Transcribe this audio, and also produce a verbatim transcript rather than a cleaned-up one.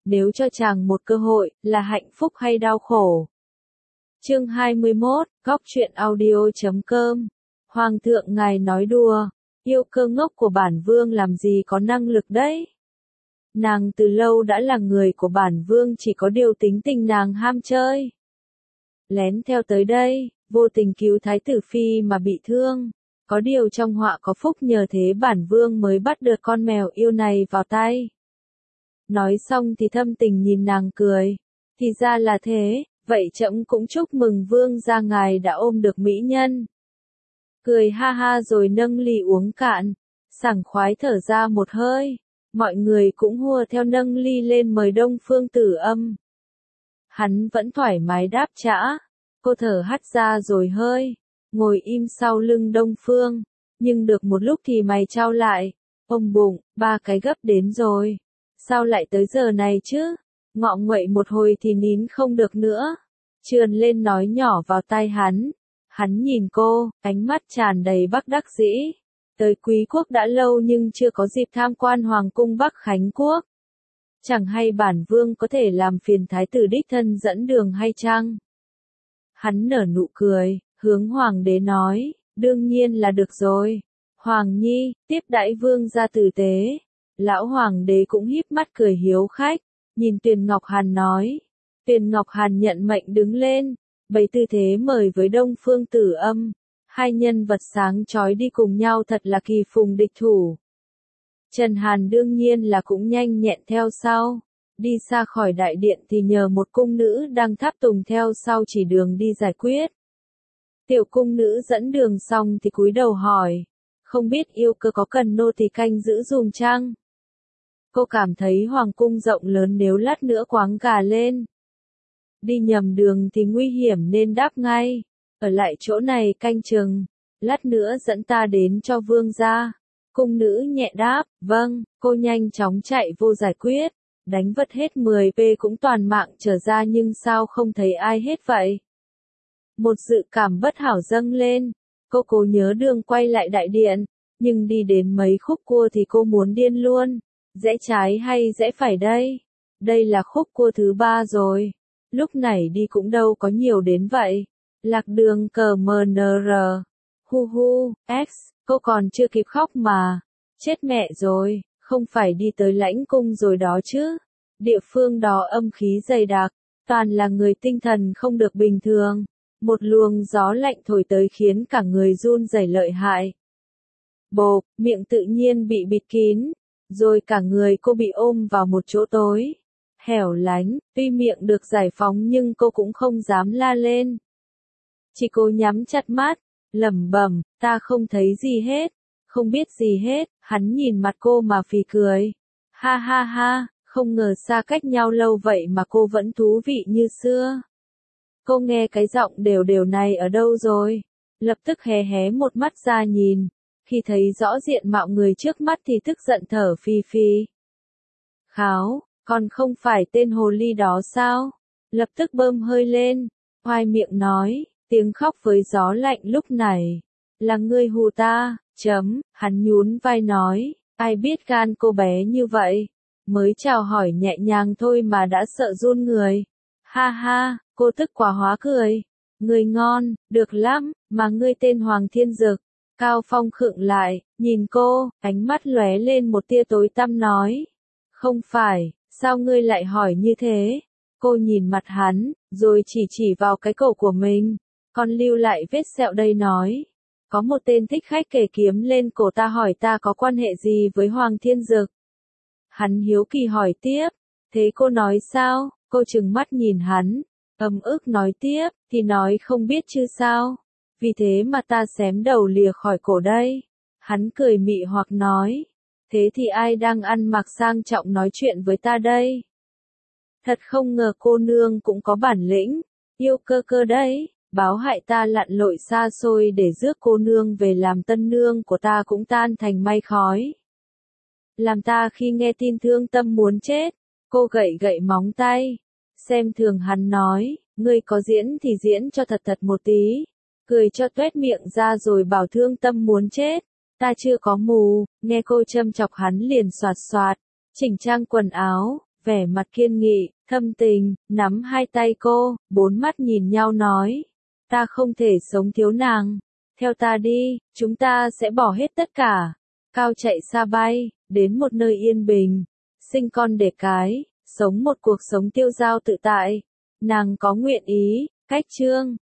nếu cho chàng một cơ hội, là hạnh phúc hay đau khổ? Chương hai mươi mốt, góc truyện audio chấm com. Hoàng thượng ngài nói đùa, yêu cơ ngốc của bản vương làm gì có năng lực đấy. Nàng từ lâu đã là người của bản vương, chỉ có điều tính tình nàng ham chơi. Lén theo tới đây, vô tình cứu thái tử phi mà bị thương. Có điều trong họa có phúc, nhờ thế bản vương mới bắt được con mèo yêu này vào tay. Nói xong thì thâm tình nhìn nàng cười. Thì ra là thế, vậy trẫm cũng chúc mừng vương gia ngài đã ôm được mỹ nhân. Cười ha ha rồi nâng ly uống cạn, sảng khoái thở ra một hơi. Mọi người cũng hùa theo nâng ly lên mời Đông Phương Tử Âm. Hắn vẫn thoải mái đáp trả. Cô thở hắt ra rồi hơi, ngồi im sau lưng Đông Phương. Nhưng được một lúc thì mày trao lại. Ôm bụng, ba cái gấp đến rồi. Sao lại tới giờ này chứ? Ngọ nguậy một hồi thì nín không được nữa. Trườn lên nói nhỏ vào tai hắn. Hắn nhìn cô, ánh mắt tràn đầy bất đắc dĩ. Tới Quý quốc đã lâu nhưng chưa có dịp tham quan Hoàng cung Bắc Khánh Quốc. Chẳng hay bản vương có thể làm phiền thái tử đích thân dẫn đường hay chăng? Hắn nở nụ cười, hướng hoàng đế nói, đương nhiên là được rồi. Hoàng nhi, tiếp đãi vương gia tử tế. Lão hoàng đế cũng híp mắt cười hiếu khách, nhìn Tuyền Ngọc Hàn nói. Tuyền Ngọc Hàn nhận mệnh đứng lên, bày tư thế mời với Đông Phương Tử Âm. Hai nhân vật sáng chói đi cùng nhau thật là kỳ phùng địch thủ. Trần Hàn đương nhiên là cũng nhanh nhẹn theo sau. Đi xa khỏi đại điện thì nhờ một cung nữ đang tháp tùng theo sau chỉ đường đi giải quyết. Tiểu cung nữ dẫn đường xong thì cúi đầu hỏi. Không biết yêu cơ có cần nô tỳ canh giữ dùm chăng? Cô cảm thấy hoàng cung rộng lớn, nếu lát nữa quáng gà lên. Đi nhầm đường thì nguy hiểm nên đáp ngay. Ở lại chỗ này canh chừng. Lát nữa dẫn ta đến cho vương gia. Cung nữ nhẹ đáp, vâng, cô nhanh chóng chạy vô giải quyết. Đánh vất hết mười pê cũng toàn mạng trở ra nhưng sao không thấy ai hết vậy? Một dự cảm bất hảo dâng lên. Cô cố nhớ đường quay lại đại điện. Nhưng đi đến mấy khúc cua thì cô muốn điên luôn. Rẽ trái hay rẽ phải đây? Đây là khúc cua thứ ba rồi. Lúc này đi cũng đâu có nhiều đến vậy. Lạc đường cờ mờ nờ rờ. Hu hu, X, cô còn chưa kịp khóc mà. Chết mẹ rồi, không phải đi tới lãnh cung rồi đó chứ. Địa phương đó âm khí dày đặc, toàn là người tinh thần không được bình thường. Một luồng gió lạnh thổi tới khiến cả người run rẩy lợi hại. Bộp, miệng tự nhiên bị bịt kín, rồi cả người cô bị ôm vào một chỗ tối. Hẻo lánh, tuy miệng được giải phóng nhưng cô cũng không dám la lên. Chỉ cô nhắm chặt mắt, lẩm bẩm, ta không thấy gì hết, không biết gì hết. Hắn nhìn mặt cô mà phì cười. Ha ha ha, không ngờ xa cách nhau lâu vậy mà cô vẫn thú vị như xưa. Cô nghe cái giọng đều đều này ở đâu rồi? Lập tức hé hé một mắt ra nhìn. Khi thấy rõ diện mạo người trước mắt thì tức giận thở phì phì. Kháo, còn không phải tên hồ ly đó sao? Lập tức bơm hơi lên, oai miệng nói, tiếng khóc với gió lạnh lúc này. Là ngươi hù ta, chấm, hắn nhún vai nói, ai biết gan cô bé như vậy. Mới chào hỏi nhẹ nhàng thôi mà đã sợ run người. Ha ha, cô tức quá hóa cười. Người ngon, được lắm, mà ngươi tên Hoàng Thiên Dực. Cao Phong khựng lại, nhìn cô, ánh mắt lóe lên một tia tối tăm nói. Không phải, sao ngươi lại hỏi như thế? Cô nhìn mặt hắn, rồi chỉ chỉ vào cái cổ của mình. Còn lưu lại vết sẹo đây nói. Có một tên thích khách kề kiếm lên cổ ta hỏi ta có quan hệ gì với Hoàng Thiên Dực. Hắn hiếu kỳ hỏi tiếp, thế cô nói sao? Cô trừng mắt nhìn hắn, ấm ức nói tiếp, thì nói không biết chứ sao? Vì thế mà ta xém đầu lìa khỏi cổ đây. Hắn cười mị hoặc nói, thế thì ai đang ăn mặc sang trọng nói chuyện với ta đây? Thật không ngờ cô nương cũng có bản lĩnh, yêu cơ cơ đấy, báo hại ta lặn lội xa xôi để rước cô nương về làm tân nương của ta cũng tan thành mây khói. Làm ta khi nghe tin thương tâm muốn chết. Cô gậy gậy móng tay, xem thường hắn nói, ngươi có diễn thì diễn cho thật thật một tí. Cười cho tuét miệng ra rồi bảo thương tâm muốn chết. Ta chưa có mù. Nghe cô châm chọc hắn liền soạt soạt, chỉnh trang quần áo, vẻ mặt kiên nghị, thâm tình, nắm hai tay cô, bốn mắt nhìn nhau nói. Ta không thể sống thiếu nàng. Theo ta đi, chúng ta sẽ bỏ hết tất cả. Cao chạy xa bay, đến một nơi yên bình. Sinh con đẻ cái, sống một cuộc sống tiêu dao tự tại. Nàng có nguyện ý, cách chương.